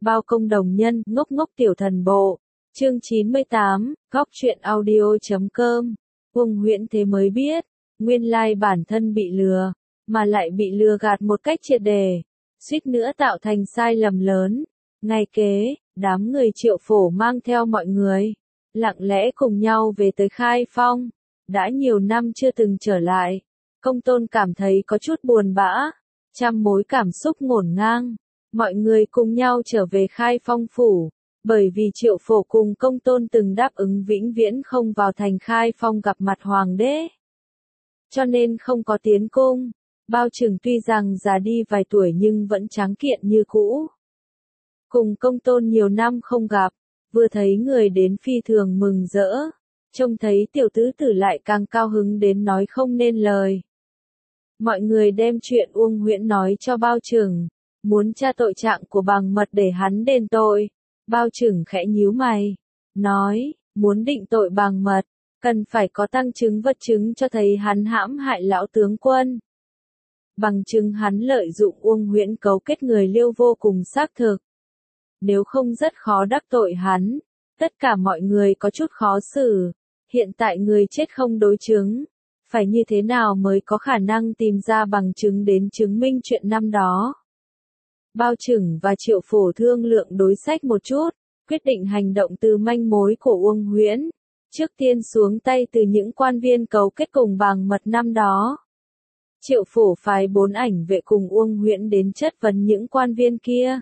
Bao công đồng nhân, ngốc ngốc tiểu thần bộ. Chương 98, góc truyện audio.com. Uông Huyễn thế mới biết, nguyên lai bản thân bị lừa, mà lại bị lừa gạt một cách triệt để, suýt nữa tạo thành sai lầm lớn. Ngày kế, đám người Triệu Phổ mang theo mọi người, lặng lẽ cùng nhau về tới Khai Phong. Đã nhiều năm chưa từng trở lại, Công Tôn cảm thấy có chút buồn bã, trăm mối cảm xúc ngổn ngang. Mọi người cùng nhau trở về Khai Phong phủ, bởi vì Triệu Phổ cùng Công Tôn từng đáp ứng vĩnh viễn không vào thành Khai Phong gặp mặt hoàng đế, cho nên không có tiến cung. Bao Trừng tuy rằng già đi vài tuổi nhưng vẫn tráng kiện như cũ. Cùng Công Tôn nhiều năm không gặp, vừa thấy người đến phi thường mừng rỡ, trông thấy tiểu tứ tử lại càng cao hứng đến nói không nên lời. Mọi người đem chuyện Uông Huyễn nói cho Bao Trừng, muốn tra tội trạng của Bằng Mật để hắn đền tội. Bao Trừng khẽ nhíu mày, nói, muốn định tội Bằng Mật, cần phải có tăng chứng vật chứng cho thấy hắn hãm hại lão tướng quân. Bằng chứng hắn lợi dụng Uông Huyễn cấu kết người Liêu vô cùng xác thực. Nếu không rất khó đắc tội hắn. Tất cả mọi người có chút khó xử. Hiện tại người chết không đối chứng. Phải như thế nào mới có khả năng tìm ra bằng chứng đến chứng minh chuyện năm đó. Bao Trừng và Triệu Phổ thương lượng đối sách một chút, quyết định hành động từ manh mối của Uông Huyễn. Trước tiên xuống tay từ những quan viên cấu kết cùng Bằng Mật năm đó. Triệu Phổ phái 4 ảnh vệ cùng Uông Huyễn đến chất vấn những quan viên kia,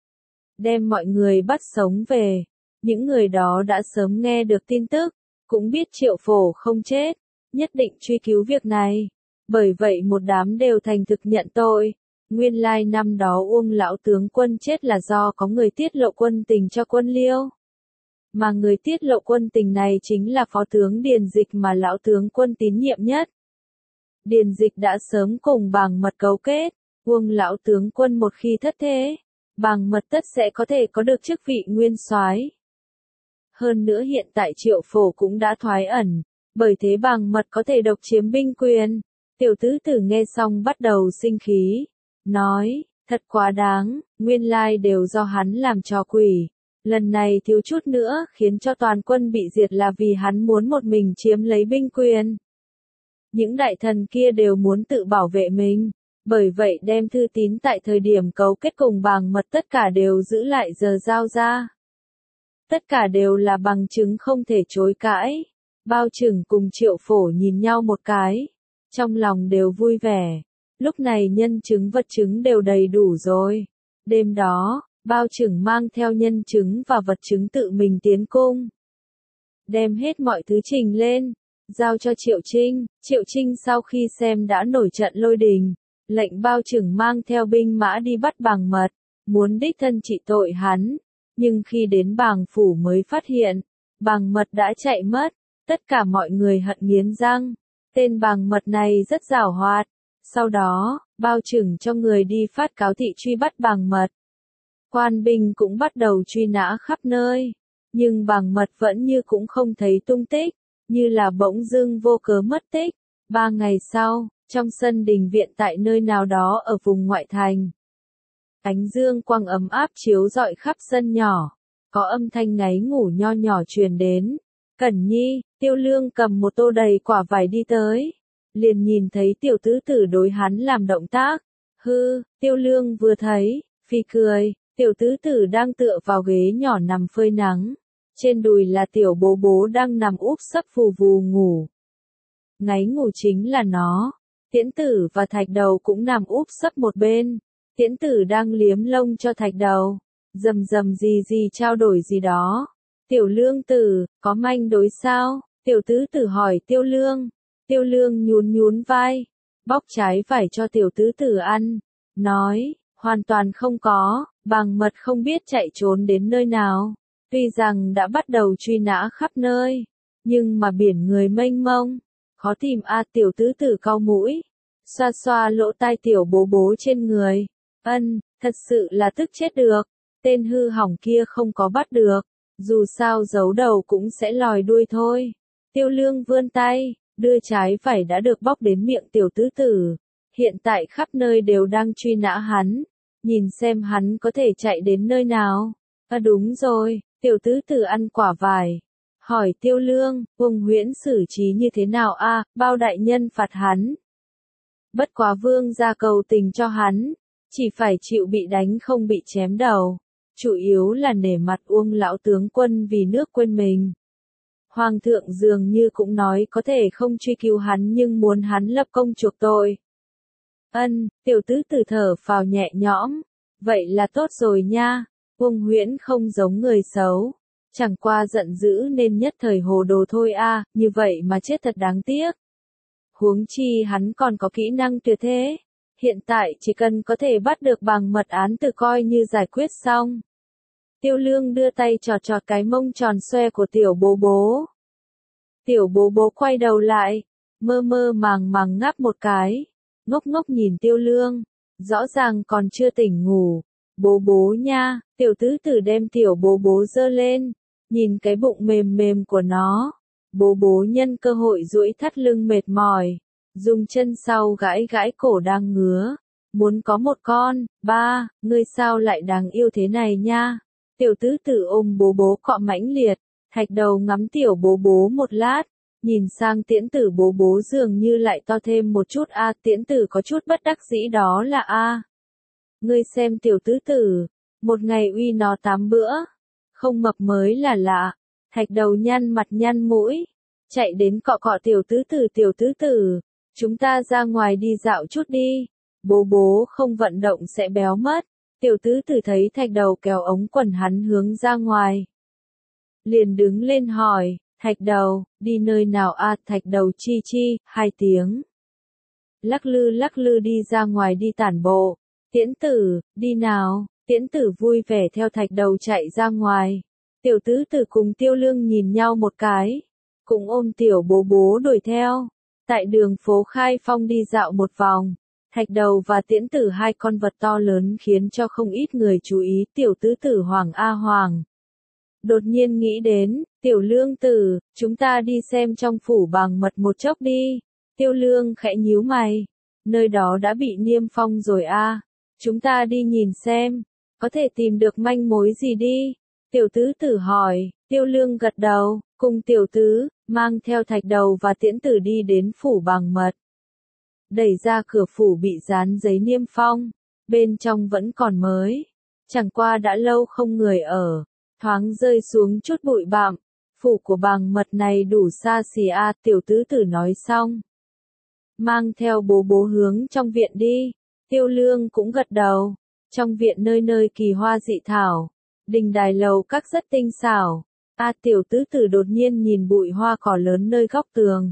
đem mọi người bắt sống về. Những người đó đã sớm nghe được tin tức, cũng biết Triệu Phổ không chết, nhất định truy cứu việc này. Bởi vậy một đám đều thành thực nhận tội. Nguyên lai năm đó Uông lão tướng quân chết là do có người tiết lộ quân tình cho quân Liêu. Mà người tiết lộ quân tình này chính là phó tướng Điền Dịch mà lão tướng quân tín nhiệm nhất. Điền Dịch đã sớm cùng Bằng Mật cấu kết, Uông lão tướng quân một khi thất thế, Bằng Mật tất sẽ có thể có được chức vị nguyên soái. Hơn nữa hiện tại Triệu Phổ cũng đã thoái ẩn, bởi thế Bằng Mật có thể độc chiếm binh quyền. Tiểu tứ tử nghe xong bắt đầu sinh khí, nói, thật quá đáng, nguyên lai đều do hắn làm trò quỷ. Lần này thiếu chút nữa khiến cho toàn quân bị diệt là vì hắn muốn một mình chiếm lấy binh quyền. Những đại thần kia đều muốn tự bảo vệ mình, bởi vậy đem thư tín tại thời điểm cấu kết cùng Bằng Mật tất cả đều giữ lại giờ giao ra. Tất cả đều là bằng chứng không thể chối cãi. Bao Trừng cùng Triệu Phổ nhìn nhau một cái, trong lòng đều vui vẻ. Lúc này nhân chứng vật chứng đều đầy đủ rồi. Đêm đó, Bao Trừng mang theo nhân chứng và vật chứng tự mình tiến cung, đem hết mọi thứ trình lên, giao cho Triệu Trinh. Triệu Trinh sau khi xem đã nổi trận lôi đình, lệnh Bao Trừng mang theo binh mã đi bắt Bằng Mật, muốn đích thân trị tội hắn. Nhưng khi đến Bàng phủ mới phát hiện, Bằng Mật đã chạy mất. Tất cả mọi người hận nghiến răng. Tên Bằng Mật này rất giảo hoạt. Sau đó, Bao Trừng cho người đi phát cáo thị truy bắt Bằng Mật. Quan binh cũng bắt đầu truy nã khắp nơi. Nhưng Bằng Mật vẫn như cũng không thấy tung tích, như là bỗng dưng vô cớ mất tích. 3 ngày sau, trong sân đình viện tại nơi nào đó ở vùng ngoại thành, ánh dương quang ấm áp chiếu rọi khắp sân nhỏ, có âm thanh ngáy ngủ nho nhỏ truyền đến. Cẩn Nhi, Tiêu Lương cầm một tô đầy quả vải đi tới, liền nhìn thấy tiểu tứ tử đối hắn làm động tác. Tiêu Lương vừa thấy, phì cười, tiểu tứ tử đang tựa vào ghế nhỏ nằm phơi nắng, trên đùi là tiểu bố bố đang nằm úp sấp phù vù ngủ. Ngáy ngủ chính là nó. Tiễn Tử và Thạch Đầu cũng nằm úp sấp một bên. Tiễn Tử đang liếm lông cho Thạch Đầu, rầm rầm gì trao đổi gì đó. Tiểu Lương tử, có manh đối sao? Tiểu tứ tử hỏi Tiêu Lương. Tiêu Lương nhún vai, bóc trái vải cho tiểu tứ tử ăn, nói, hoàn toàn không có. Bằng Mật không biết chạy trốn đến nơi nào. Tuy rằng đã bắt đầu truy nã khắp nơi, nhưng mà biển người mênh mông, khó tìm. Tiểu tứ tử cau mũi, xoa xoa lỗ tai tiểu bố bố trên người. Thật sự là tức chết được. Tên hư hỏng kia không có bắt được, dù sao giấu đầu cũng sẽ lòi đuôi thôi. Tiêu Lương vươn tay, đưa trái vải đã được bóc đến miệng tiểu tứ tử. Hiện tại khắp nơi đều đang truy nã hắn, nhìn xem hắn có thể chạy đến nơi nào. À đúng rồi, tiểu tứ tử ăn quả vải. Hỏi Tiêu Lương, Vương Huyễn xử trí như thế nào a? Bao đại nhân phạt hắn. Bất quá vương gia cầu tình cho hắn, chỉ phải chịu bị đánh không bị chém đầu. Chủ yếu là nể mặt Uông lão tướng quân vì nước quên mình. Hoàng thượng dường như cũng nói có thể không truy cứu hắn nhưng muốn hắn lập công chuộc tội. Ân, tiểu tứ tử thở phào nhẹ nhõm. Vậy là tốt rồi nha, Vương Huyễn không giống người xấu. Chẳng qua giận dữ nên nhất thời hồ đồ thôi a, như vậy mà chết thật đáng tiếc. Huống chi hắn còn có kỹ năng tuyệt thế. Hiện tại chỉ cần có thể bắt được bằng mật án tự coi như giải quyết xong. Tiêu Lương đưa tay chọt chọt cái mông tròn xoe của tiểu bố bố. Tiểu bố bố quay đầu lại, mơ mơ màng màng ngáp một cái, ngốc ngốc nhìn Tiêu Lương, rõ ràng còn chưa tỉnh ngủ. Bố bố nha, tiểu tứ tử đem tiểu bố bố giơ lên, nhìn cái bụng mềm mềm của nó. Bố bố nhân cơ hội duỗi thắt lưng mệt mỏi, dùng chân sau gãi gãi cổ đang ngứa. Muốn có một con, ba, ngươi sao lại đáng yêu thế này nha. Tiểu tứ tử ôm bố bố cọ mãnh liệt, thạch đầu ngắm tiểu bố bố một lát, nhìn sang tiễn tử bố bố dường như lại to thêm một chút a. Tiễn tử có chút bất đắc dĩ đó là a. Ngươi xem tiểu tứ tử, một ngày uy nó 8 bữa, không mập mới là lạ. Thạch đầu nhăn mặt nhăn mũi, chạy đến cọ cọ tiểu tứ tử, chúng ta ra ngoài đi dạo chút đi, bố bố không vận động sẽ béo mất. Tiểu tứ tử thấy thạch đầu kéo ống quần hắn hướng ra ngoài. Liền đứng lên hỏi, thạch đầu, đi nơi nào a? Thạch đầu chi chi, 2 tiếng. Lắc lư đi ra ngoài đi tản bộ. Tiễn tử, đi nào. Tiễn tử vui vẻ theo thạch đầu chạy ra ngoài. Tiểu tứ tử cùng Tiêu Lương nhìn nhau một cái, cũng ôm tiểu bố bố đuổi theo. Tại đường phố Khai Phong đi dạo một vòng, thạch đầu và tiễn tử hai con vật to lớn khiến cho không ít người chú ý. Tiểu tứ tử Hoàng a Hoàng đột nhiên nghĩ đến, tiểu lương tử, chúng ta đi xem trong phủ bằng mật một chốc đi. Tiêu Lương khẽ nhíu mày, nơi đó đã bị niêm phong rồi a. Chúng ta đi nhìn xem, có thể tìm được manh mối gì đi. Tiểu tứ tử hỏi, Tiêu Lương gật đầu, cùng tiểu tứ, mang theo thạch đầu và tiễn tử đi đến phủ bằng mật. Đẩy ra cửa phủ bị dán giấy niêm phong, bên trong vẫn còn mới, chẳng qua đã lâu không người ở, thoáng rơi xuống chút bụi bặm. Phủ của bằng mật này đủ xa xỉ a. Tiểu tứ tử nói xong, mang theo bố bố hướng trong viện đi. Tiêu Lương cũng gật đầu. Trong viện nơi nơi kỳ hoa dị thảo, đình đài lầu các rất tinh xảo. A tiểu tứ tử đột nhiên nhìn bụi hoa cỏ lớn nơi góc tường.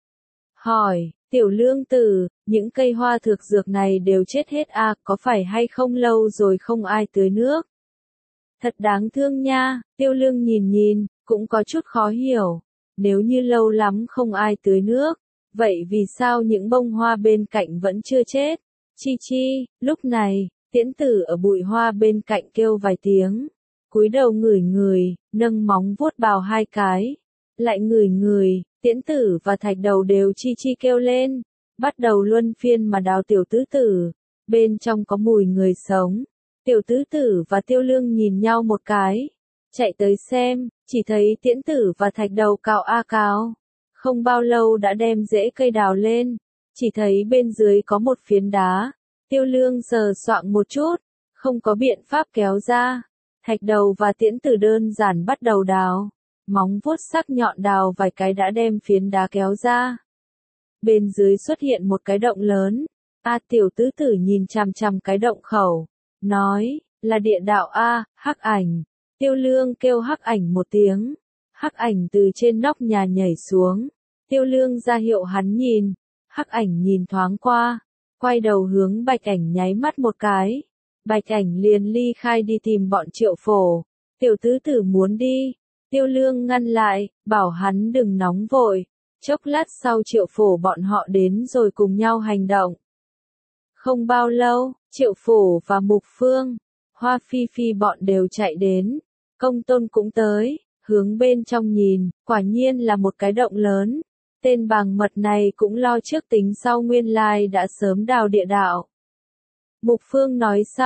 Hỏi, tiểu lương tử, những cây hoa thực dược này đều chết hết a, có phải hay không lâu rồi không ai tưới nước? Thật đáng thương nha. Tiêu Lương nhìn, cũng có chút khó hiểu. Nếu như lâu lắm không ai tưới nước, vậy vì sao những bông hoa bên cạnh vẫn chưa chết? Chi chi, lúc này, tiễn tử ở bụi hoa bên cạnh kêu vài tiếng, cúi đầu ngửi, nâng móng vuốt bào 2 cái, lại ngửi, tiễn tử và thạch đầu đều chi chi kêu lên, bắt đầu luân phiên mà đào tiểu tứ tử, bên trong có mùi người sống. Tiểu tứ tử và Tiêu Lương nhìn nhau một cái, chạy tới xem, chỉ thấy tiễn tử và thạch đầu cào a cào, không bao lâu đã đem rễ cây đào lên, chỉ thấy bên dưới có một phiến đá. Tiêu Lương sờ soạng một chút, không có biện pháp kéo ra. Thạch đầu và tiễn tử đơn giản bắt đầu đào, móng vuốt sắc nhọn đào vài cái đã đem phiến đá kéo ra. Bên dưới xuất hiện một cái động lớn. A tiểu tứ tử nhìn chằm chằm cái động khẩu, nói, là địa đạo a. Hắc ảnh. Tiêu Lương kêu hắc ảnh một tiếng, hắc ảnh từ trên nóc nhà nhảy xuống. Tiêu Lương ra hiệu hắn nhìn, hắc ảnh nhìn thoáng qua, quay đầu hướng bạch ảnh nháy mắt một cái. Bạch ảnh liền ly khai đi tìm bọn Triệu Phổ. Tiểu tứ tử muốn đi, Tiêu Lương ngăn lại, bảo hắn đừng nóng vội. Chốc lát sau Triệu Phổ bọn họ đến rồi cùng nhau hành động. Không bao lâu, Triệu Phổ và Mục Phương, Hoa Phi Phi bọn đều chạy đến. Công Tôn cũng tới, hướng bên trong nhìn, quả nhiên là một cái động lớn. Tên bằng mật này cũng lo trước tính sau, nguyên lai đã sớm đào địa đạo. Mục Phương nói xong,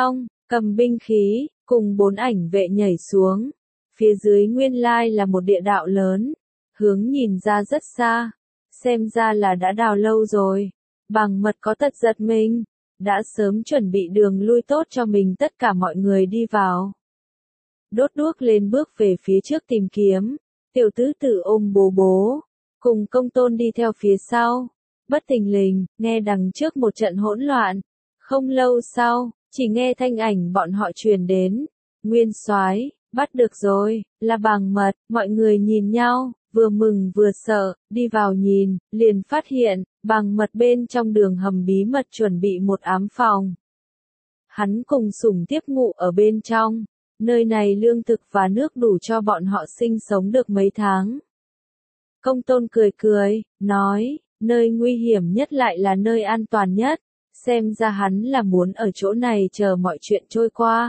cầm binh khí, cùng 4 ảnh vệ nhảy xuống. Phía dưới nguyên lai là một địa đạo lớn, hướng nhìn ra rất xa, xem ra là đã đào lâu rồi. Bằng mật có tật giật mình, đã sớm chuẩn bị đường lui tốt cho mình, tất cả mọi người đi vào. Đốt đuốc lên bước về phía trước tìm kiếm, tiểu tứ tử ôm bố bố, cùng công tôn đi theo phía sau. Bất thình lình, nghe đằng trước một trận hỗn loạn. Không lâu sau, chỉ nghe thanh ảnh bọn họ truyền đến. Nguyên soái, bắt được rồi, là Bằng Mật. Mọi người nhìn nhau, vừa mừng vừa sợ, đi vào nhìn, liền phát hiện, Bằng Mật bên trong đường hầm bí mật chuẩn bị một ám phòng. Hắn cùng Sủng Tiếp ngụ ở bên trong, nơi này lương thực và nước đủ cho bọn họ sinh sống được mấy tháng. Công tôn cười cười, nói, nơi nguy hiểm nhất lại là nơi an toàn nhất, xem ra hắn là muốn ở chỗ này chờ mọi chuyện trôi qua.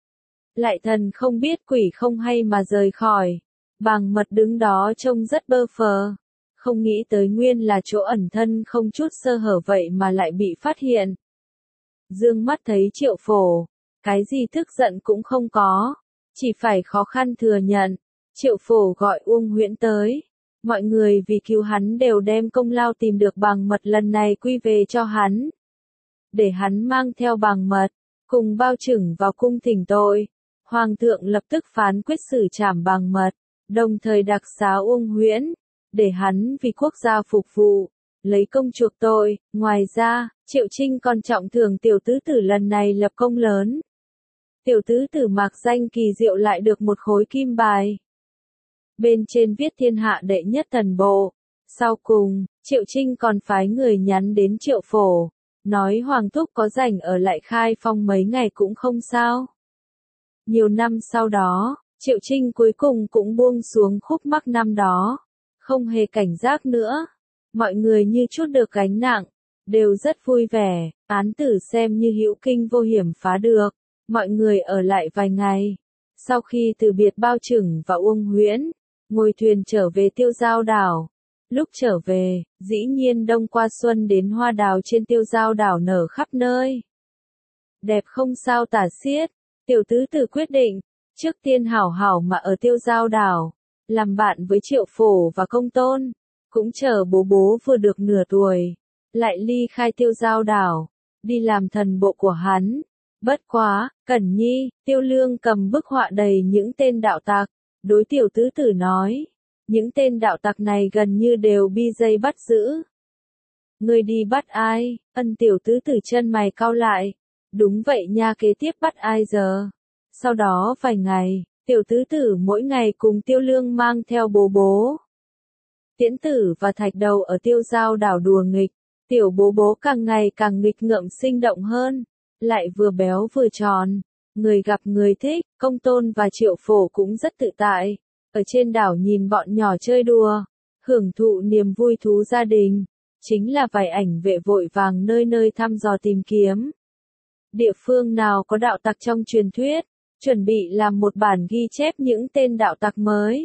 Lại thần không biết quỷ không hay mà rời khỏi. Bằng Mật đứng đó trông rất bơ phờ, không nghĩ tới nguyên là chỗ ẩn thân không chút sơ hở vậy mà lại bị phát hiện. Dương mắt thấy Triệu Phổ, cái gì tức giận cũng không có, chỉ phải khó khăn thừa nhận. Triệu Phổ gọi Uông Huyễn tới, mọi người vì cứu hắn đều đem công lao tìm được Bằng Mật lần này quy về cho hắn. Để hắn mang theo Bằng Mật, cùng Bao Chừng vào cung thỉnh tội. Hoàng thượng lập tức phán quyết xử trảm Bằng Mật, đồng thời đặc xá Uông Huyễn, để hắn vì quốc gia phục vụ, lấy công chuộc tội. Ngoài ra, Triệu Trinh còn trọng thưởng tiểu tứ tử lần này lập công lớn. Tiểu tứ tử mạc danh kỳ diệu lại được một khối kim bài. Bên trên viết thiên hạ đệ nhất thần bộ. Sau cùng, Triệu Trinh còn phái người nhắn đến Triệu Phổ, nói Hoàng thúc có rảnh ở lại Khai Phong mấy ngày cũng không sao. Nhiều năm sau đó, Triệu Trinh cuối cùng cũng buông xuống khúc mắc năm đó, không hề cảnh giác nữa. Mọi người như chút được gánh nặng, đều rất vui vẻ, án tử xem như hữu kinh vô hiểm phá được. Mọi người ở lại vài ngày. Sau khi từ biệt Bao Chừng và Uông Huyễn, ngồi thuyền trở về Tiêu Giao đảo. Lúc trở về, dĩ nhiên đông qua xuân đến hoa đào trên Tiêu Giao đảo nở khắp nơi. Đẹp không sao tả xiết. Tiểu tứ tử quyết định, trước tiên hảo hảo mà ở Tiêu Giao đảo, làm bạn với Triệu Phổ và Công Tôn, cũng chờ bố bố vừa được nửa tuổi, lại ly khai Tiêu Giao đảo, đi làm thần bộ của hắn. Bất quá, Cẩn Nhi, Tiêu Lương cầm bức họa đầy những tên đạo tặc, đối tiểu tứ tử nói, những tên đạo tặc này gần như đều bi dây bắt giữ. Ngươi đi bắt ai? Ân tiểu tứ tử chân mày cau lại. Đúng vậy nha, kế tiếp bắt ai giờ? Sau đó vài ngày, tiểu tứ tử mỗi ngày cùng Tiêu Lương mang theo bố bố. Tiễn Tử và Thạch Đầu ở Tiêu Giao đảo đùa nghịch, tiểu bố bố càng ngày càng nghịch ngợm sinh động hơn, lại vừa béo vừa tròn, người gặp người thích. Công Tôn và Triệu Phổ cũng rất tự tại, ở trên đảo nhìn bọn nhỏ chơi đùa, hưởng thụ niềm vui thú gia đình. Chính là vài ảnh vệ vội vàng nơi nơi thăm dò tìm kiếm. Địa phương nào có đạo tặc trong truyền thuyết, chuẩn bị làm một bản ghi chép những tên đạo tặc mới.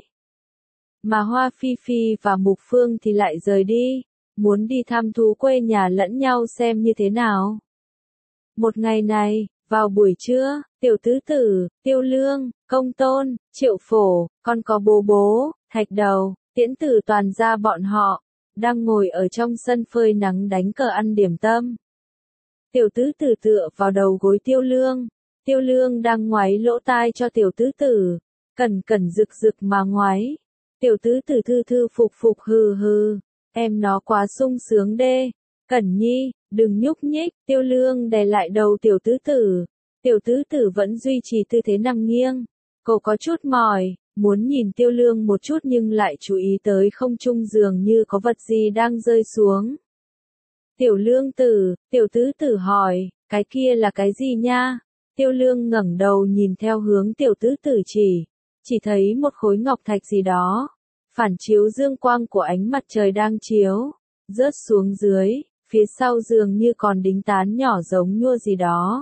Mà Hoa Phi Phi và Mục Phương thì lại rời đi, muốn đi thăm thú quê nhà lẫn nhau xem như thế nào. Một ngày này, vào buổi trưa, tiểu tứ tử, Tiêu Lương, Công Tôn, Triệu Phổ, còn có bố bố, Thạch Đầu, Tiễn Tử toàn gia bọn họ, đang ngồi ở trong sân phơi nắng đánh cờ ăn điểm tâm. Tiểu tứ tử tựa vào đầu gối Tiêu Lương. Tiêu Lương đang ngoáy lỗ tai cho tiểu tứ tử, cẩn cẩn rực rực mà ngoáy. Tiểu tứ tử thư thư phục phục hừ hừ, em nó quá sung sướng đê. Cẩn Nhi, đừng nhúc nhích. Tiêu Lương đè lại đầu tiểu tứ tử. Tiểu tứ tử vẫn duy trì tư thế nằm nghiêng. Cô có chút mỏi, muốn nhìn Tiêu Lương một chút nhưng lại chú ý tới không trung dường như có vật gì đang rơi xuống. Tiểu Lương tử, tiểu tứ tử hỏi, cái kia là cái gì nha? Tiêu Lương ngẩng đầu nhìn theo hướng tiểu tứ tử chỉ thấy một khối ngọc thạch gì đó, phản chiếu dương quang của ánh mặt trời đang chiếu, rớt xuống dưới, phía sau dường như còn đính tán nhỏ giống nhua gì đó.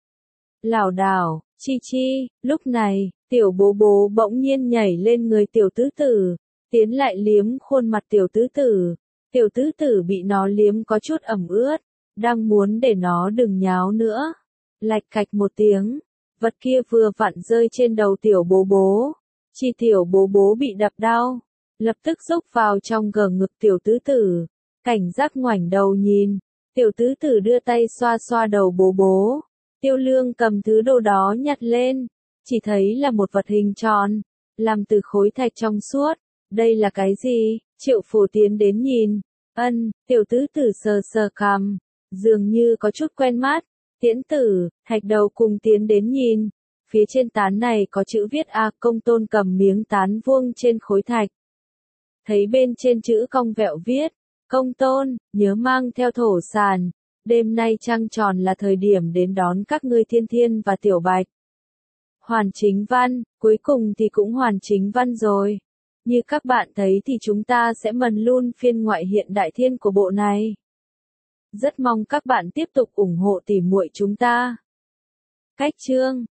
Lảo đảo, chi chi, lúc này, tiểu bố bố bỗng nhiên nhảy lên người tiểu tứ tử, tiến lại liếm khuôn mặt tiểu tứ tử. Tiểu tứ tử bị nó liếm có chút ẩm ướt, đang muốn để nó đừng nháo nữa. Lạch cạch một tiếng, Vật kia vừa vặn rơi trên đầu tiểu bố bố. Chi tiểu bố bố bị đập đau, lập tức rúc vào trong gờ ngực tiểu tứ tử. Cảnh giác ngoảnh đầu nhìn, tiểu tứ tử đưa tay xoa xoa đầu bố bố. Tiêu Lương cầm thứ đồ đó nhặt lên, chỉ thấy là một vật hình tròn, làm từ khối thạch trong suốt. Đây là cái gì? Triệu Phổ tiến đến nhìn. Tiểu tứ tử sờ sờ cằm, dường như có chút quen mắt. Tiễn tử, Thạch Đầu cùng tiến đến nhìn. Phía trên tán này có chữ viết A. Công Tôn cầm miếng tán vuông trên khối thạch. Thấy bên trên chữ cong vẹo viết, Công Tôn, nhớ mang theo thổ sản. Đêm nay trăng tròn là thời điểm đến đón các ngươi Thiên Thiên và Tiểu Bạch. Hoàn chính văn, cuối cùng thì cũng hoàn chính văn rồi. Như các bạn thấy thì chúng ta sẽ mần luôn phiên ngoại hiện đại thiên của bộ này. Rất mong các bạn tiếp tục ủng hộ tỉ muội chúng ta. Cách chương